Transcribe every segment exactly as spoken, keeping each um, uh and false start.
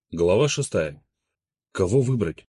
Глава шестая. Кого выбрать?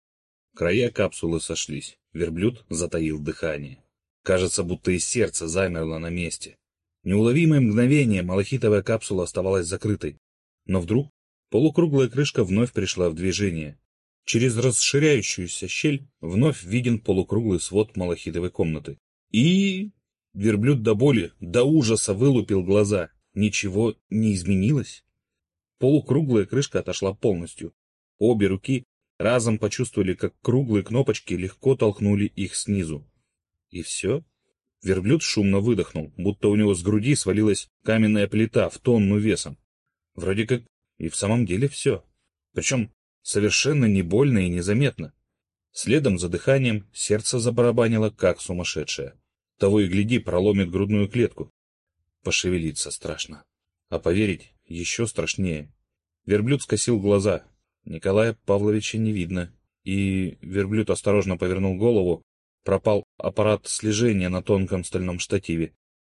Края капсулы сошлись. Верблюд затаил дыхание. Кажется, будто и сердце замерло на месте. Неуловимое мгновение малахитовая капсула оставалась закрытой. Но вдруг полукруглая крышка вновь пришла в движение. Через расширяющуюся щель вновь виден полукруглый свод малахитовой комнаты. И... Верблюд до боли, до ужаса вылупил глаза. Ничего не изменилось? Полукруглая крышка отошла полностью. Обе руки разом почувствовали, как круглые кнопочки легко толкнули их снизу. И все? Верблюд шумно выдохнул, будто у него с груди свалилась каменная плита в тонну весом. Вроде как и в самом деле все. Причем совершенно не больно и незаметно. Следом за дыханием сердце забарабанило, как сумасшедшее. Того и гляди, проломит грудную клетку. Пошевелиться страшно. А поверить еще страшнее. Верблюд скосил глаза. Николая Павловича не видно. И верблюд осторожно повернул голову. Пропал аппарат слежения на тонком стальном штативе.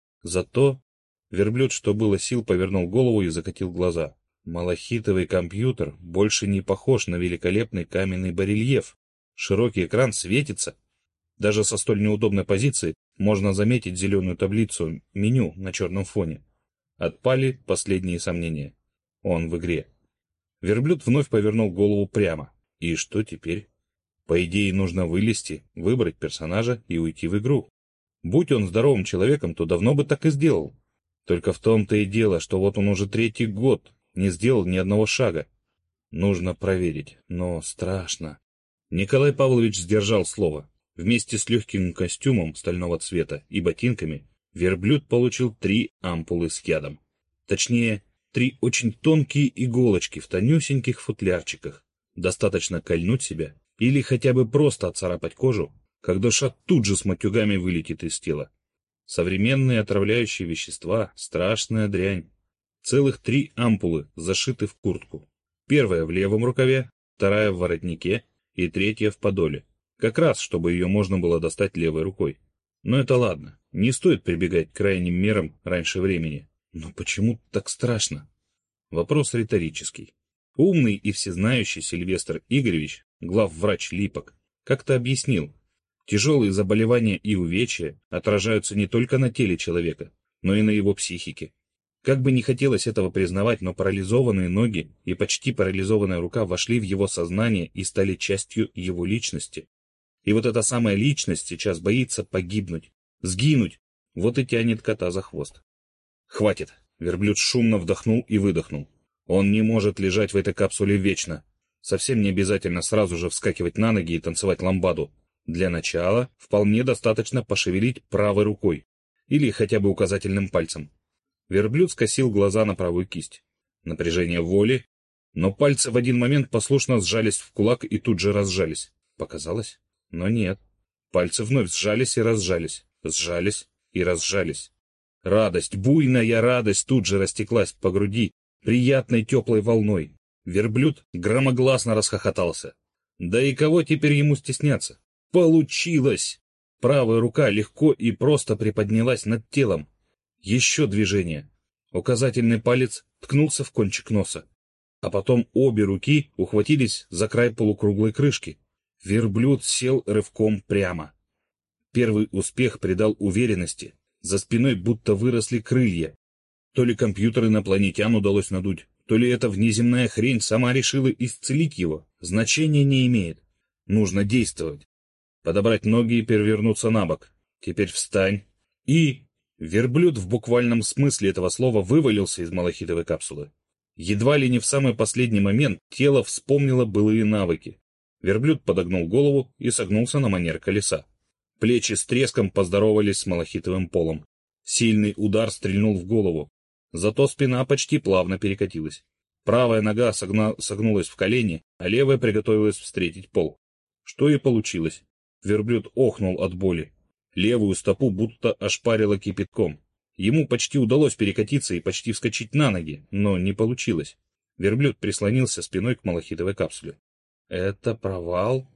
Зато верблюд, что было сил, повернул голову и закатил глаза. Малахитовый компьютер больше не похож на великолепный каменный барельеф. Широкий экран светится. Даже со столь неудобной позиции можно заметить зеленую таблицу меню на черном фоне. Отпали последние сомнения. Он в игре. Верблюд вновь повернул голову прямо. И что теперь? По идее, нужно вылезти, выбрать персонажа и уйти в игру. Будь он здоровым человеком, то давно бы так и сделал. Только в том-то и дело, что вот он уже третий год не сделал ни одного шага. Нужно проверить, но страшно. Николай Павлович сдержал слово. Вместе с легким костюмом стального цвета и ботинками верблюд получил три ампулы с ядом. Точнее, три очень тонкие иголочки в тонюсеньких футлярчиках. Достаточно кольнуть себя или хотя бы просто отцарапать кожу, как душа тут же с матюгами вылетит из тела. Современные отравляющие вещества — страшная дрянь. Целых три ампулы зашиты в куртку. Первая в левом рукаве, вторая в воротнике и третья в подоле. Как раз, чтобы ее можно было достать левой рукой. Но это ладно, не стоит прибегать к крайним мерам раньше времени. Но почему так страшно? Вопрос риторический. Умный и всезнающий Сильвестр Игоревич, главврач Липок, как-то объяснил, тяжелые заболевания и увечья отражаются не только на теле человека, но и на его психике. Как бы не хотелось этого признавать, но парализованные ноги и почти парализованная рука вошли в его сознание и стали частью его личности. И вот эта самая личность сейчас боится погибнуть, сгинуть, вот и тянет кота за хвост. Хватит. Верблюд шумно вдохнул и выдохнул. Он не может лежать в этой капсуле вечно. Совсем не обязательно сразу же вскакивать на ноги и танцевать ламбаду. Для начала вполне достаточно пошевелить правой рукой или хотя бы указательным пальцем. Верблюд скосил глаза на правую кисть. Напряжение воли, но пальцы в один момент послушно сжались в кулак и тут же разжались. Показалось? Но нет. Пальцы вновь сжались и разжались, сжались и разжались. Радость, буйная радость тут же растеклась по груди приятной теплой волной. Верблюд громогласно расхохотался. Да и кого теперь ему стесняться? Получилось! Правая рука легко и просто приподнялась над телом. Еще движение. Указательный палец ткнулся в кончик носа. А потом обе руки ухватились за край полукруглой крышки. Верблюд сел рывком прямо. Первый успех придал уверенности. За спиной будто выросли крылья. То ли компьютер инопланетян удалось надуть, то ли эта внеземная хрень сама решила исцелить его. Значения не имеет. Нужно действовать. Подобрать ноги и перевернуться на бок. Теперь встань. И... Верблюд в буквальном смысле этого слова вывалился из малахитовой капсулы. Едва ли не в самый последний момент тело вспомнило былые навыки. Верблюд подогнул голову и согнулся на манер колеса. Плечи с треском поздоровались с малахитовым полом. Сильный удар стрельнул в голову. Зато спина почти плавно перекатилась. Правая нога согна... согнулась в колени, а левая приготовилась встретить пол. Что и получилось. Верблюд охнул от боли. Левую стопу будто ошпарило кипятком. Ему почти удалось перекатиться и почти вскочить на ноги, но не получилось. Верблюд прислонился спиной к малахитовой капсуле. Это провал?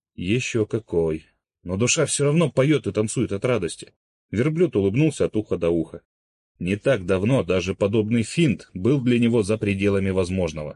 Еще какой! Но душа все равно поет и танцует от радости. Верблюд улыбнулся от уха до уха. Не так давно даже подобный финт был для него за пределами возможного.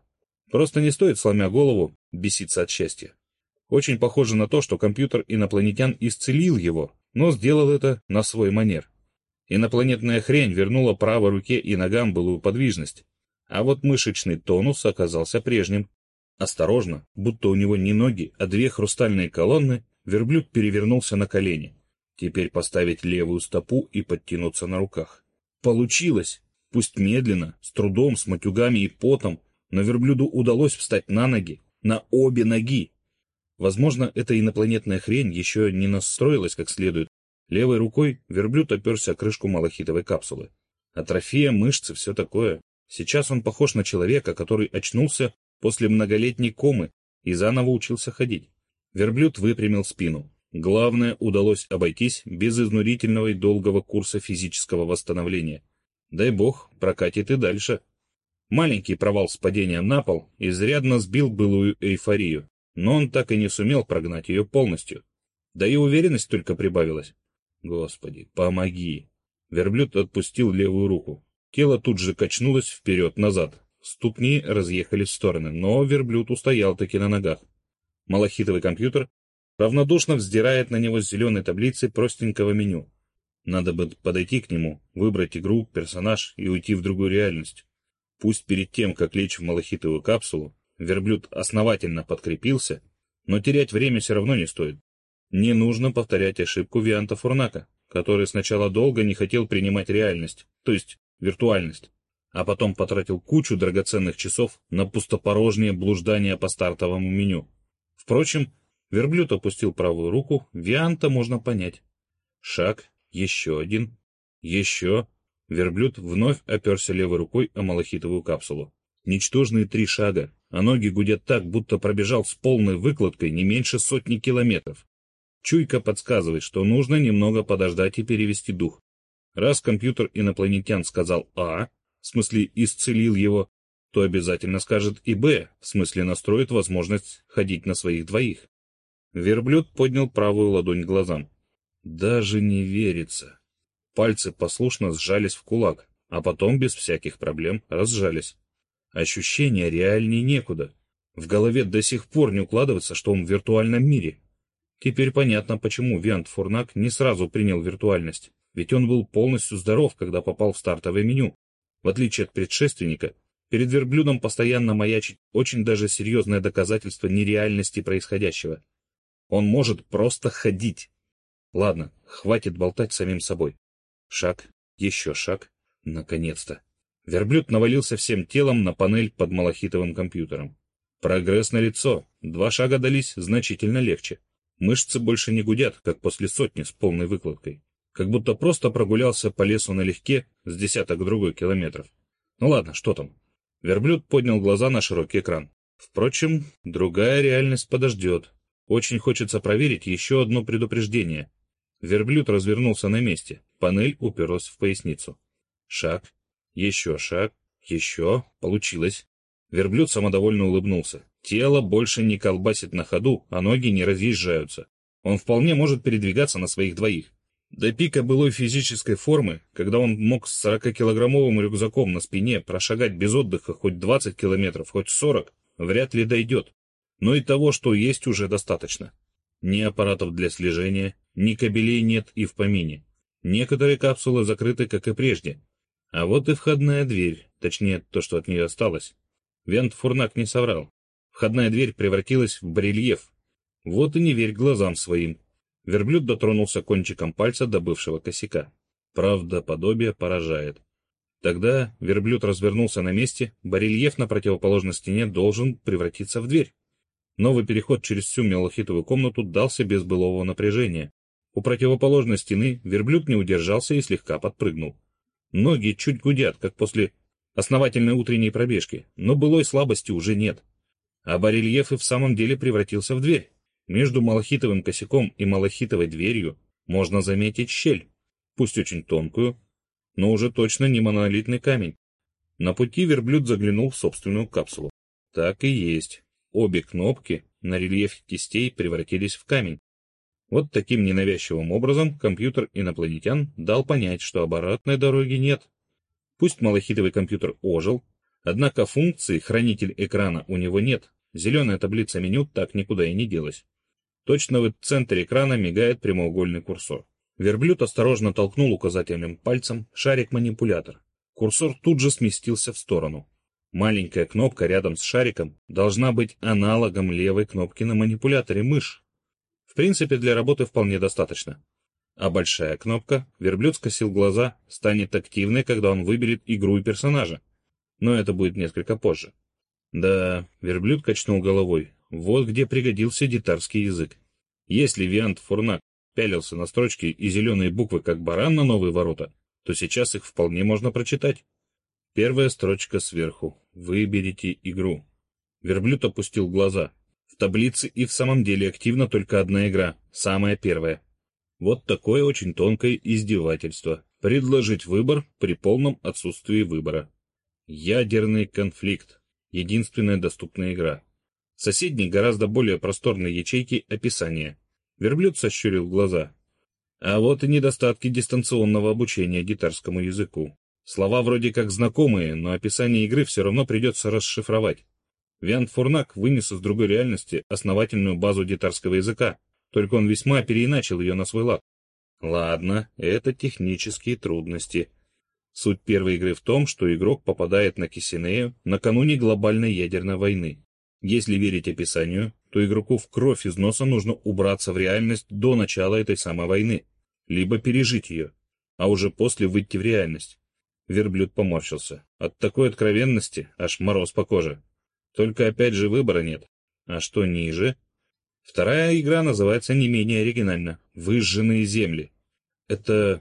Просто не стоит, сломя голову, беситься от счастья. Очень похоже на то, что компьютер инопланетян исцелил его, но сделал это на свой манер. Инопланетная хрень вернула правой руке и ногам былую подвижность, а вот мышечный тонус оказался прежним. Осторожно, будто у него не ноги, а две хрустальные колонны, верблюд перевернулся на колени. Теперь поставить левую стопу и подтянуться на руках. Получилось! Пусть медленно, с трудом, с матюгами и потом, но верблюду удалось встать на ноги, на обе ноги. Возможно, эта инопланетная хрень еще не настроилась как следует. Левой рукой верблюд оперся о крышку малахитовой капсулы. Атрофия, мышцы, все такое. Сейчас он похож на человека, который очнулся после многолетней комы и заново учился ходить. Верблюд выпрямил спину. Главное, удалось обойтись без изнурительного и долгого курса физического восстановления. Дай бог, прокатит и дальше. Маленький провал с падением на пол изрядно сбил былую эйфорию, но он так и не сумел прогнать ее полностью. Да и уверенность только прибавилась. Господи, помоги! Верблюд отпустил левую руку. Тело тут же качнулось вперед-назад. Ступни разъехались в стороны, но верблюд устоял таки на ногах. Малахитовый компьютер равнодушно вздирает на него с зеленой таблицы простенького меню. Надо бы подойти к нему, выбрать игру, персонаж и уйти в другую реальность. Пусть перед тем, как лечь в малахитовую капсулу, верблюд основательно подкрепился, но терять время все равно не стоит. Не нужно повторять ошибку Вианта Фурнака, который сначала долго не хотел принимать реальность, то есть виртуальность, а потом потратил кучу драгоценных часов на пустопорожнее блуждание по стартовому меню. Впрочем, верблюд опустил правую руку, Вианта можно понять. Шаг, еще один, еще. Верблюд вновь оперся левой рукой о малахитовую капсулу. Ничтожные три шага, а ноги гудят так, будто пробежал с полной выкладкой не меньше сотни километров. Чуйка подсказывает, что нужно немного подождать и перевести дух. Раз компьютер инопланетян сказал «А», в смысле исцелил его, то обязательно скажет и «Б», в смысле настроит возможность ходить на своих двоих. Верблюд поднял правую ладонь к глазам. Даже не верится. Пальцы послушно сжались в кулак, а потом без всяких проблем разжались. Ощущения реальней некуда. В голове до сих пор не укладывается, что он в виртуальном мире. Теперь понятно, почему Виант Фурнак не сразу принял виртуальность, ведь он был полностью здоров, когда попал в стартовое меню. В отличие от предшественника, перед верблюдом постоянно маячит очень даже серьезное доказательство нереальности происходящего. Он может просто ходить. Ладно, хватит болтать самим собой. Шаг, еще шаг. Наконец-то. Верблюд навалился всем телом на панель под малахитовым компьютером. Прогресс налицо. Два шага дались значительно легче. Мышцы больше не гудят, как после сотни с полной выкладкой. Как будто просто прогулялся по лесу налегке с десяток другой километров. Ну ладно, что там? Верблюд поднял глаза на широкий экран. Впрочем, другая реальность подождет. Очень хочется проверить еще одно предупреждение. Верблюд развернулся на месте. Панель уперлась в поясницу. Шаг. Еще шаг. Еще. Получилось. Верблюд самодовольно улыбнулся. Тело больше не колбасит на ходу, а ноги не разъезжаются. Он вполне может передвигаться на своих двоих. До пика былой физической формы, когда он мог с сорокакилограммовым рюкзаком на спине прошагать без отдыха хоть двадцать километров, хоть сорок, вряд ли дойдет. Но и того, что есть, уже достаточно. Ни аппаратов для слежения, ни кабелей нет и в помине. Некоторые капсулы закрыты, как и прежде. А вот и входная дверь, точнее, то, что от нее осталось. Виант Фурнак не соврал. Входная дверь превратилась в барельеф. Вот и не верь глазам своим. Верблюд дотронулся кончиком пальца до бывшего косяка. Правдоподобие поражает. Тогда верблюд развернулся на месте, барельеф на противоположной стене должен превратиться в дверь. Новый переход через всю малахитовую комнату дался без былого напряжения. У противоположной стены верблюд не удержался и слегка подпрыгнул. Ноги чуть гудят, как после основательной утренней пробежки, но былой слабости уже нет. А барельеф и в самом деле превратился в дверь. Между малахитовым косяком и малахитовой дверью можно заметить щель, пусть очень тонкую, но уже точно не монолитный камень. На пути верблюд заглянул в собственную капсулу. Так и есть. Обе кнопки на рельефе кистей превратились в камень. Вот таким ненавязчивым образом компьютер инопланетян дал понять, что обратной дороги нет. Пусть малахитовый компьютер ожил, Однако функции «хранитель экрана» у него нет, зеленая таблица меню так никуда и не делась. Точно в центре экрана мигает прямоугольный курсор. Верблюд осторожно толкнул указательным пальцем шарик-манипулятор. Курсор тут же сместился в сторону. Маленькая кнопка рядом с шариком должна быть аналогом левой кнопки на манипуляторе мышь. В принципе, для работы вполне достаточно. А большая кнопка, верблюд скосил глаза, станет активной, когда он выберет игру и персонажа. Но это будет несколько позже. Да, верблюд качнул головой. Вот где пригодился дитарский язык. Если Виант Фурнак пялился на строчки и зеленые буквы, как баран на новые ворота, то сейчас их вполне можно прочитать. Первая строчка сверху. Выберите игру. Верблюд опустил глаза. В таблице и в самом деле активна только одна игра, самая первая. Вот такое очень тонкое издевательство. Предложить выбор при полном отсутствии выбора. Ядерный конфликт. Единственная доступная игра. Соседней гораздо более просторной ячейки описания. Верблюд сощурил глаза. А вот и недостатки дистанционного обучения дитарскому языку. Слова вроде как знакомые, но описание игры все равно придется расшифровать. Виант Фурнак вынес из другой реальности основательную базу дитарского языка, только он весьма переиначил ее на свой лад. Ладно, это технические трудности. Суть первой игры в том, что игрок попадает на Кисинею накануне глобальной ядерной войны. Если верить описанию, то игроку в кровь из носа нужно убраться в реальность до начала этой самой войны, либо пережить ее, а уже после выйти в реальность. Верблюд поморщился. От такой откровенности аж мороз по коже. Только опять же выбора нет. А что ниже? Вторая игра называется не менее оригинально «Выжженные земли». Это...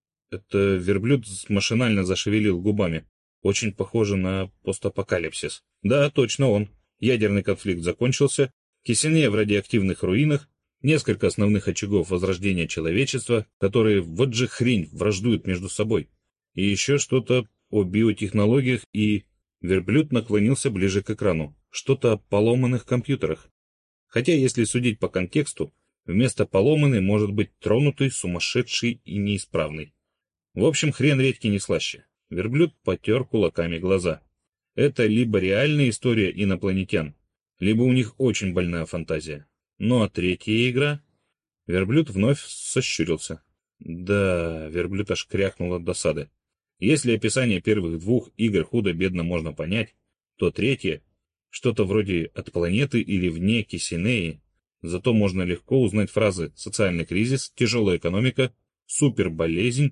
это верблюд машинально зашевелил губами. Очень похоже на постапокалипсис. Да, точно он. Ядерный конфликт закончился, Кисинея в радиоактивных руинах, несколько основных очагов возрождения человечества, которые вот же хрень враждуют между собой. И еще что-то о биотехнологиях и... Верблюд наклонился ближе к экрану. Что-то о поломанных компьютерах. Хотя, если судить по контексту, вместо поломанный может быть тронутый, сумасшедший и неисправный. В общем, хрен редьки не слаще. Верблюд потер кулаками глаза. Это либо реальная история инопланетян, либо у них очень больная фантазия. Ну а третья игра... Верблюд вновь сощурился. Да, верблюд аж крякнул от досады. Если описание первых двух игр худо-бедно можно понять, то третье — что-то вроде «от планеты» или «вне Кисинеи», зато можно легко узнать фразы «социальный кризис», «тяжелая экономика», «суперболезнь»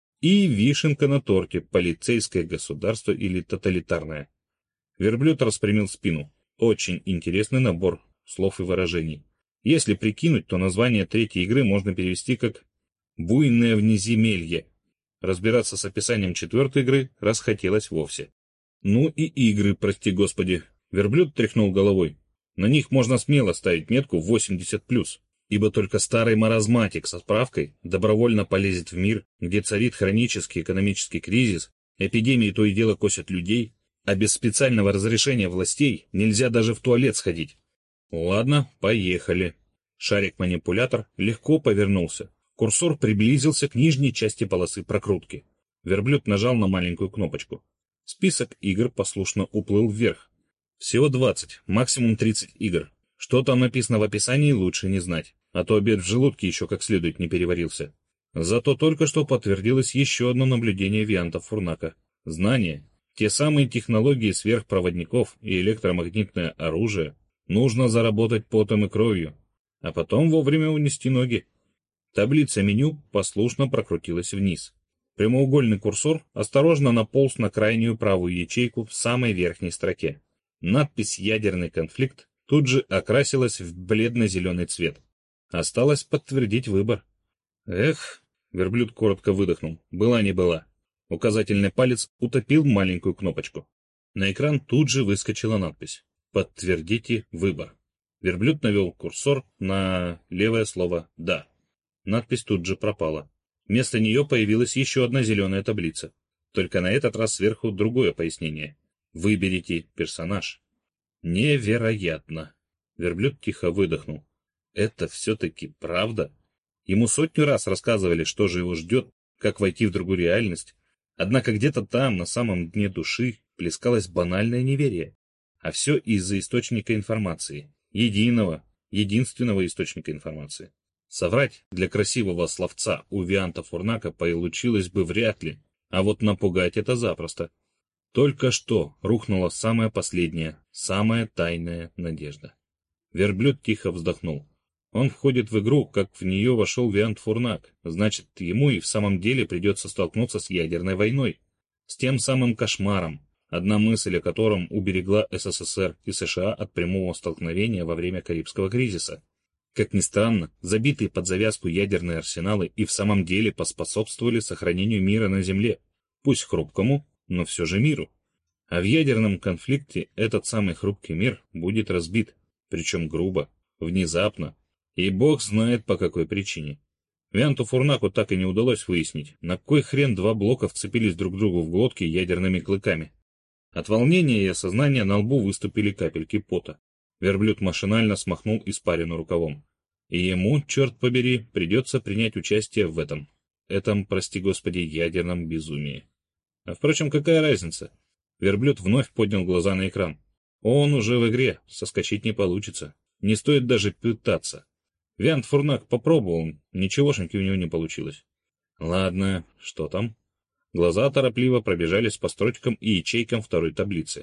и «вишенка на торте», «полицейское государство» или «тоталитарное». Верблюд распрямил спину. Очень интересный набор слов и выражений. Если прикинуть, то название третьей игры можно перевести как «буйное внеземелье». Разбираться с описанием четвертой игры расхотелось вовсе. Ну и игры, прости господи. Верблюд тряхнул головой. На них можно смело ставить метку восемьдесят плюс, ибо только старый маразматик со справкой добровольно полезет в мир, где царит хронический экономический кризис, эпидемии то и дело косят людей, а без специального разрешения властей нельзя даже в туалет сходить. Ладно, поехали. Шарик-манипулятор легко повернулся. Курсор приблизился к нижней части полосы прокрутки. Верблюд нажал на маленькую кнопочку. Список игр послушно уплыл вверх. Всего двадцать, максимум тридцать игр. Что там написано в описании, лучше не знать, а то обед в желудке еще как следует не переварился. Зато только что подтвердилось еще одно наблюдение Вианта Фурнака. Знания, те самые технологии сверхпроводников и электромагнитное оружие, нужно заработать потом и кровью, а потом вовремя унести ноги. Таблица меню послушно прокрутилась вниз. Прямоугольный курсор осторожно наполз на крайнюю правую ячейку в самой верхней строке. Надпись «Ядерный конфликт» тут же окрасилась в бледно-зеленый цвет. Осталось подтвердить выбор. Эх, верблюд коротко выдохнул. Была не была. Указательный палец утопил маленькую кнопочку. На экран тут же выскочила надпись «Подтвердите выбор». Верблюд навел курсор на левое слово «Да». Надпись тут же пропала. Вместо нее появилась еще одна зеленая таблица. Только на этот раз сверху другое пояснение. Выберите персонаж. Невероятно. Верблюд тихо выдохнул. Это все-таки правда? Ему сотню раз рассказывали, что же его ждет, как войти в другую реальность. Однако где-то там, на самом дне души, плескалось банальное неверие. А все из-за источника информации. Единого, единственного источника информации. Соврать для красивого словца у Вианта Фурнака получилось бы вряд ли, а вот напугать это запросто. Только что рухнула самая последняя, самая тайная надежда. Верблюд тихо вздохнул. Он входит в игру, как в нее вошел Виант Фурнак, значит, ему и в самом деле придется столкнуться с ядерной войной. С тем самым кошмаром, одна мысль о котором уберегла СССР и США от прямого столкновения во время Карибского кризиса. Как ни странно, забитые под завязку ядерные арсеналы и в самом деле поспособствовали сохранению мира на Земле, пусть хрупкому, но все же миру. А в ядерном конфликте этот самый хрупкий мир будет разбит, причем грубо, внезапно, и бог знает по какой причине. Вианту Фурнаку так и не удалось выяснить, на кой хрен два блока вцепились друг другу в глотки ядерными клыками. От волнения и осознания на лбу выступили капельки пота. Верблюд машинально смахнул испарину рукавом. И ему, черт побери, придется принять участие в этом, этом, прости господи, ядерном безумии. А впрочем, какая разница? Верблюд вновь поднял глаза на экран. Он уже в игре, соскочить не получится. Не стоит даже пытаться. Виант Фурнак попробовал, ничегошеньки у него не получилось. Ладно, что там? Глаза торопливо пробежались по строчкам и ячейкам второй таблицы.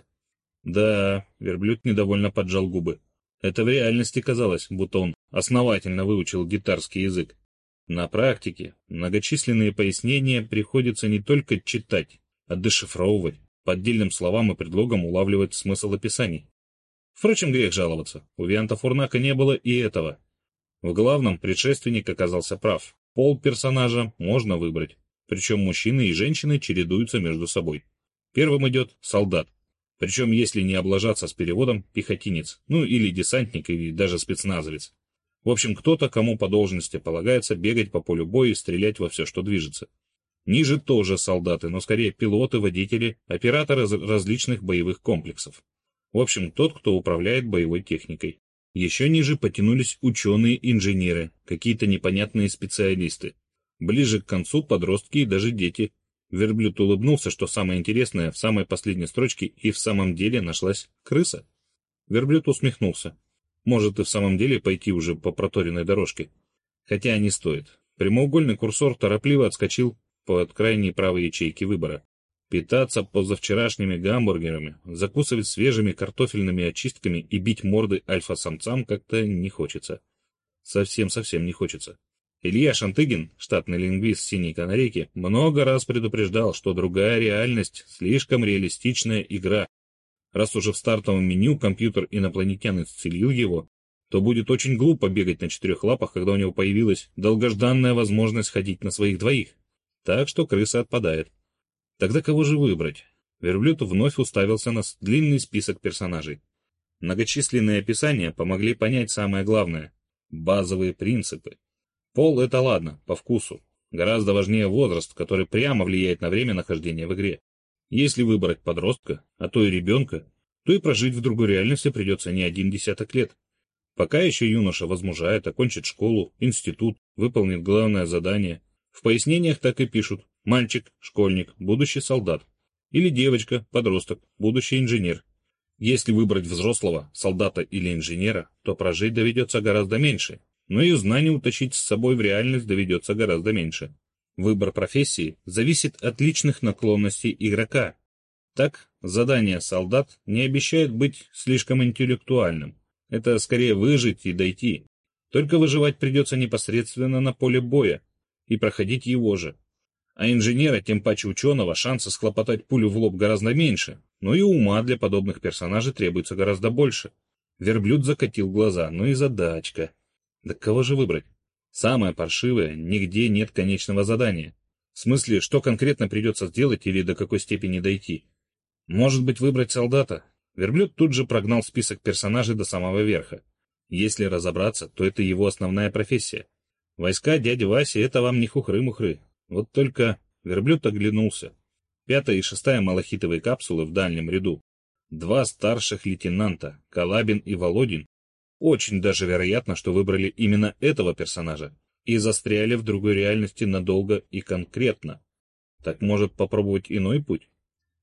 Да, верблюд недовольно поджал губы. Это в реальности казалось, будто он основательно выучил гитарский язык. На практике многочисленные пояснения приходится не только читать, а дешифровывать, по отдельным словам и предлогам улавливать смысл описаний. Впрочем, грех жаловаться, у Вианта Фурнака не было и этого. В главном предшественник оказался прав. Пол персонажа можно выбрать, причем мужчины и женщины чередуются между собой. Первым идет солдат, причем если не облажаться с переводом, пехотинец, ну или десантник, или даже спецназовец. В общем, кто-то, кому по должности полагается бегать по полю боя и стрелять во все, что движется. Ниже тоже солдаты, но скорее пилоты, водители, операторы различных боевых комплексов. В общем, тот, кто управляет боевой техникой. Еще ниже потянулись ученые-инженеры, какие-то непонятные специалисты. Ближе к концу подростки и даже дети. Верблюд улыбнулся, что самое интересное, в самой последней строчке и в самом деле нашлась крыса. Верблюд усмехнулся. Может и в самом деле пойти уже по проторенной дорожке. Хотя не стоит. Прямоугольный курсор торопливо отскочил под крайней правой ячейки выбора. Питаться позавчерашними гамбургерами, закусывать свежими картофельными очистками и бить морды альфа-самцам как-то не хочется. Совсем-совсем не хочется. Илья Шантыгин, штатный лингвист «Синей канарейки», много раз предупреждал, что другая реальность — слишком реалистичная игра. Раз уже в стартовом меню компьютер инопланетян исцелил его, то будет очень глупо бегать на четырех лапах, когда у него появилась долгожданная возможность ходить на своих двоих. Так что крыса отпадает. Тогда кого же выбрать? Верблюд вновь уставился на длинный список персонажей. Многочисленные описания помогли понять самое главное — базовые принципы. Пол — это ладно, по вкусу. Гораздо важнее возраст, который прямо влияет на время нахождения в игре. Если выбрать подростка, а то и ребенка, то и прожить в другой реальности придется не один десяток лет. Пока еще юноша возмужает, окончит школу, институт, выполнит главное задание. В пояснениях так и пишут: мальчик, школьник, будущий солдат. Или девочка, подросток, будущий инженер. Если выбрать взрослого, солдата или инженера, то прожить доведется гораздо меньше, но и знаний утащить с собой в реальность доведется гораздо меньше. Выбор профессии зависит от личных наклонностей игрока. Так, задание солдат не обещает быть слишком интеллектуальным. Это скорее выжить и дойти. Только выживать придется непосредственно на поле боя и проходить его же. А инженера, тем паче ученого, шанса схлопотать пулю в лоб гораздо меньше, но и ума для подобных персонажей требуется гораздо больше. Верблюд закатил глаза, ну и задачка. Да кого же выбрать? Самое паршивое, нигде нет конечного задания. В смысле, что конкретно придется сделать или до какой степени дойти? Может быть, выбрать солдата? Верблюд тут же прогнал список персонажей до самого верха. Если разобраться, то это его основная профессия. Войска дяди Васи — это вам не хухры-мухры. Вот только верблюд оглянулся. Пятая и шестая малахитовые капсулы в дальнем ряду. Два старших лейтенанта, Калабин и Володин. Очень даже вероятно, что выбрали именно этого персонажа и застряли в другой реальности надолго и конкретно. Так может попробовать иной путь?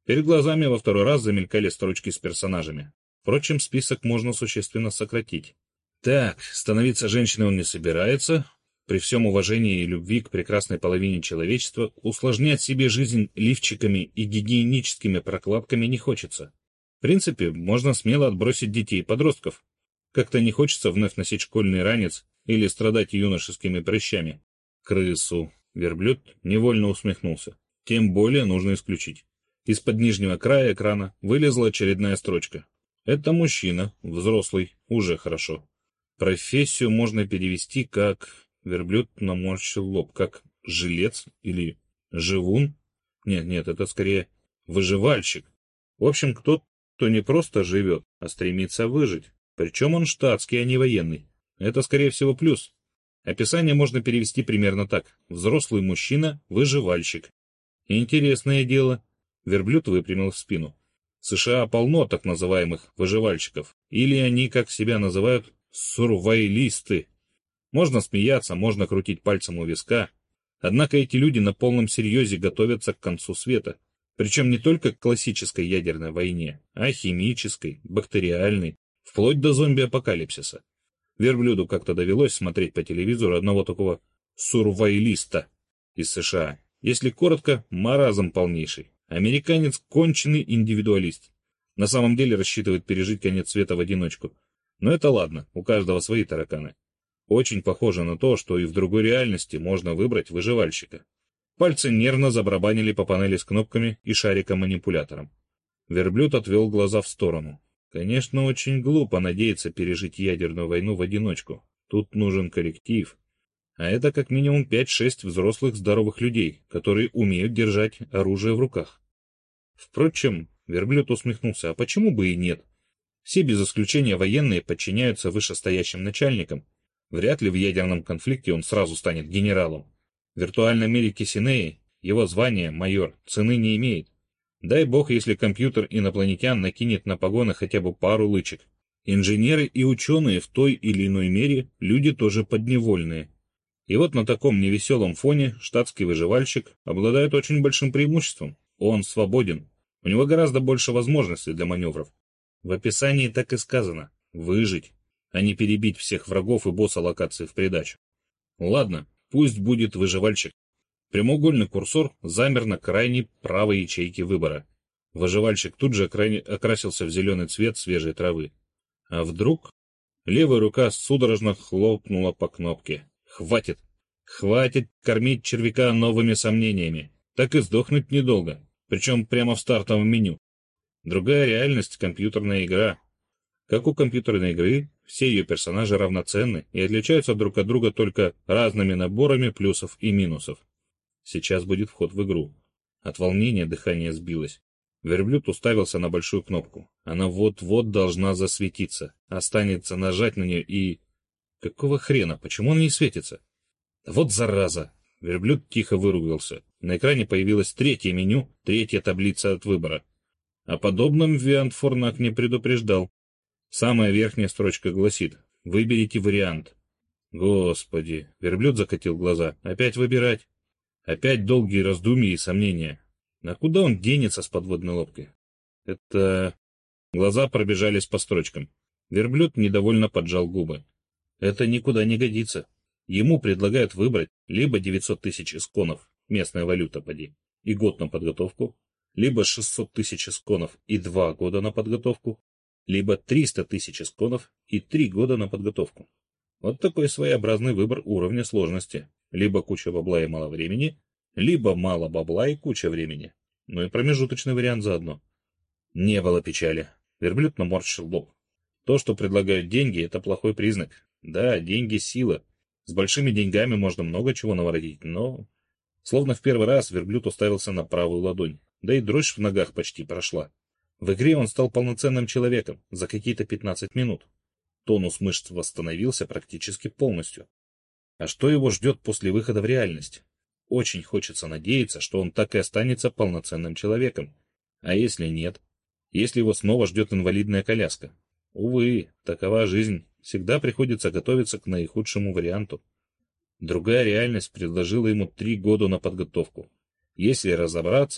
Перед глазами во второй раз замелькали строчки с персонажами. Впрочем, список можно существенно сократить. Так, становиться женщиной он не собирается. При всем уважении и любви к прекрасной половине человечества усложнять себе жизнь лифчиками и гигиеническими прокладками не хочется. В принципе, можно смело отбросить детей и подростков. Как-то не хочется вновь носить школьный ранец или страдать юношескими прыщами. Крысу. Верблюд невольно усмехнулся. Тем более нужно исключить. Из-под нижнего края экрана вылезла очередная строчка. Это мужчина, взрослый, уже хорошо. Профессию можно перевести как... Верблюд наморщил лоб, как жилец или живун? Нет, нет, это скорее выживальщик. В общем, кто, кто не просто живет, а стремится выжить. Причем он штатский, а не военный. Это, скорее всего, плюс. Описание можно перевести примерно так. Взрослый мужчина, выживальщик. Интересное дело. Верблюд выпрямил спину. В США полно так называемых выживальщиков. Или они, как себя называют, сурвайлисты. Можно смеяться, можно крутить пальцем у виска. Однако эти люди на полном серьезе готовятся к концу света. Причем не только к классической ядерной войне, а химической, бактериальной, вплоть до зомби-апокалипсиса. Верблюду как-то довелось смотреть по телевизору одного такого сурвайлиста из США. Если коротко, маразм полнейший. Американец — конченый индивидуалист. На самом деле рассчитывает пережить конец света в одиночку. Но это ладно, у каждого свои тараканы. Очень похоже на то, что и в другой реальности можно выбрать выживальщика. Пальцы нервно забарабанили по панели с кнопками и шариком-манипулятором. Верблюд отвел глаза в сторону. Конечно, очень глупо надеяться пережить ядерную войну в одиночку. Тут нужен коллектив. А это как минимум пять-шесть взрослых здоровых людей, которые умеют держать оружие в руках. Впрочем, Верблюд усмехнулся, а почему бы и нет? Все без исключения военные подчиняются вышестоящим начальникам. Вряд ли в ядерном конфликте он сразу станет генералом. В виртуальном мире Кисинеи его звание майор цены не имеет. Дай бог, если компьютер инопланетян накинет на погоны хотя бы пару лычек. Инженеры и ученые в той или иной мере люди тоже подневольные. И вот на таком невеселом фоне штатский выживальщик обладает очень большим преимуществом. Он свободен. У него гораздо больше возможностей для маневров. В описании так и сказано – выжить, а не перебить всех врагов и босса локации в придачу. Ладно, пусть будет выживальщик. Прямоугольный курсор замер на крайней правой ячейке выбора. Выживальщик тут же окрасился в зеленый цвет свежей травы. А вдруг левая рука судорожно хлопнула по кнопке. Хватит! Хватит кормить червяка новыми сомнениями. Так и сдохнуть недолго. Причем прямо в стартовом меню. Другая реальность — компьютерная игра. Как у компьютерной игры, все ее персонажи равноценны и отличаются друг от друга только разными наборами плюсов и минусов. Сейчас будет вход в игру. От волнения дыхание сбилось. Верблюд уставился на большую кнопку. Она вот-вот должна засветиться. Останется нажать на нее и... Какого хрена? Почему он не светится? Вот зараза! Верблюд тихо выругался. На экране появилось третье меню, третья таблица от выбора. О подобном Виант Форнак не предупреждал. Самая верхняя строчка гласит: «Выберите вариант». Господи, Верблюд закатил глаза. Опять выбирать? Опять долгие раздумья и сомнения. А куда он денется с подводной лодкой? Это... Глаза пробежались по строчкам. Верблюд недовольно поджал губы. Это никуда не годится. Ему предлагают выбрать либо девятьсот тысяч исконов, местная валюта поди, и год на подготовку, либо шестьсот тысяч исконов и два года на подготовку, либо триста тысяч исконов и три года на подготовку. Вот такой своеобразный выбор уровня сложности. Либо куча бабла и мало времени, либо мало бабла и куча времени. Ну и промежуточный вариант заодно. Не было печали. Верблюд наморщил лоб. То, что предлагают деньги, это плохой признак. Да, деньги — сила. С большими деньгами можно много чего наворотить, но... Словно в первый раз Верблюд уставился на правую ладонь. Да и дрожь в ногах почти прошла. В игре он стал полноценным человеком за какие-то пятнадцать минут. Тонус мышц восстановился практически полностью. А что его ждет после выхода в реальность? Очень хочется надеяться, что он так и останется полноценным человеком. А если нет? Если его снова ждет инвалидная коляска? Увы, такова жизнь. Всегда приходится готовиться к наихудшему варианту. Другая реальность предложила ему три года на подготовку. Если разобраться,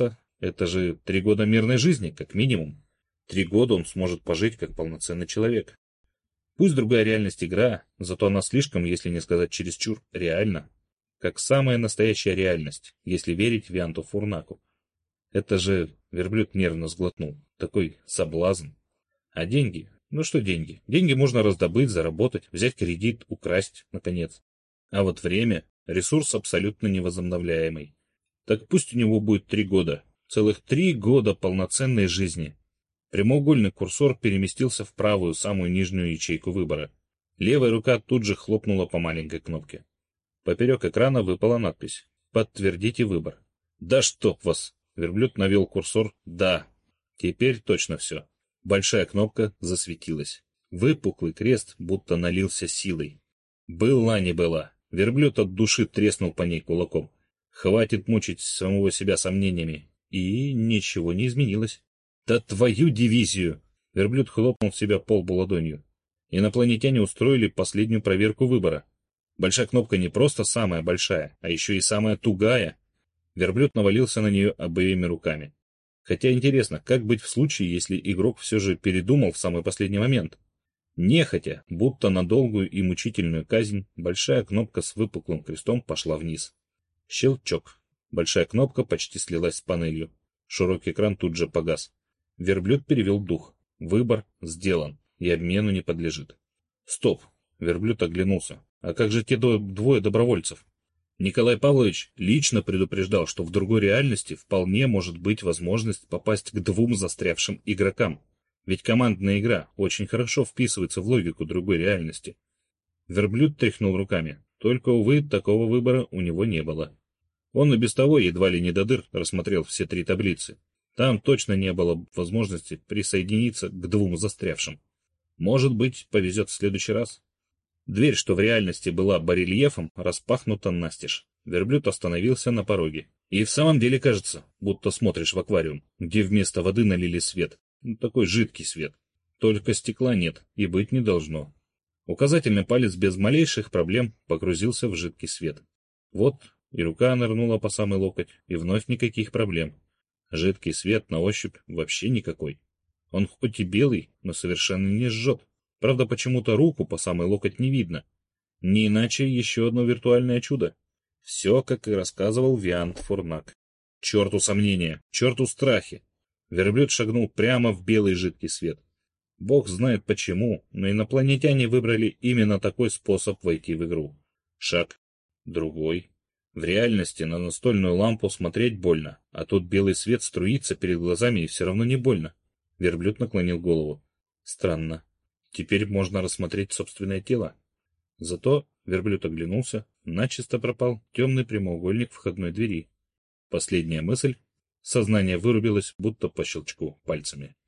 Это же три года мирной жизни, как минимум. Три года он сможет пожить как полноценный человек. Пусть другая реальность игра, зато она слишком, если не сказать чересчур, реальна. Как самая настоящая реальность, если верить Вианту Фурнаку. Это же верблюд нервно сглотнул. Такой соблазн. А деньги? Ну что деньги? Деньги можно раздобыть, заработать, взять кредит, украсть, наконец. А вот время — ресурс абсолютно невозобновляемый. Так пусть у него будет три года. Целых три года полноценной жизни. Прямоугольный курсор переместился в правую, самую нижнюю ячейку выбора. Левая рука тут же хлопнула по маленькой кнопке. Поперек экрана выпала надпись «Подтвердите выбор». «Да чтоб вас!» Верблюд навел курсор «Да». Теперь точно все. Большая кнопка засветилась. Выпуклый крест будто налился силой. Была не была. Верблюд от души треснул по ней кулаком. Хватит мучить самого себя сомнениями. И ничего не изменилось. «Да твою дивизию!» Верблюд хлопнул себя по лбу ладонью. Инопланетяне устроили последнюю проверку выбора. Большая кнопка не просто самая большая, а еще и самая тугая. Верблюд навалился на нее обеими руками. Хотя интересно, как быть в случае, если игрок все же передумал в самый последний момент? Нехотя, будто на долгую и мучительную казнь, большая кнопка с выпуклым крестом пошла вниз. Щелчок. Большая кнопка почти слилась с панелью. Широкий экран тут же погас. Верблюд перевел дух. Выбор сделан, и обмену не подлежит. Стоп! Верблюд оглянулся. А как же те двое добровольцев? Николай Павлович лично предупреждал, что в другой реальности вполне может быть возможность попасть к двум застрявшим игрокам. Ведь командная игра очень хорошо вписывается в логику другой реальности. Верблюд тряхнул руками. Только, увы, такого выбора у него не было. Он и без того едва ли не до дыр рассмотрел все три таблицы. Там точно не было возможности присоединиться к двум застрявшим. Может быть, повезет в следующий раз. Дверь, что в реальности была барельефом, распахнута настежь. Верблюд остановился на пороге. И в самом деле кажется, будто смотришь в аквариум, где вместо воды налили свет. Ну, такой жидкий свет. Только стекла нет и быть не должно. Указательный палец без малейших проблем погрузился в жидкий свет. Вот, и рука нырнула по самый локоть, и вновь никаких проблем. Жидкий свет на ощупь вообще никакой. Он хоть и белый, но совершенно не жжет. Правда, почему-то руку по самый локоть не видно. Не иначе еще одно виртуальное чудо. Все, как и рассказывал Виант Фурнак. Черту сомнения, черту страхи. Верблюд шагнул прямо в белый жидкий свет. Бог знает почему, но инопланетяне выбрали именно такой способ войти в игру. Шаг. Другой. В реальности на настольную лампу смотреть больно, а тут белый свет струится перед глазами и все равно не больно. Верблюд наклонил голову. Странно. Теперь можно рассмотреть собственное тело. Зато верблюд оглянулся, начисто пропал темный прямоугольник входной двери. Последняя мысль. Сознание вырубилось, будто по щелчку пальцами.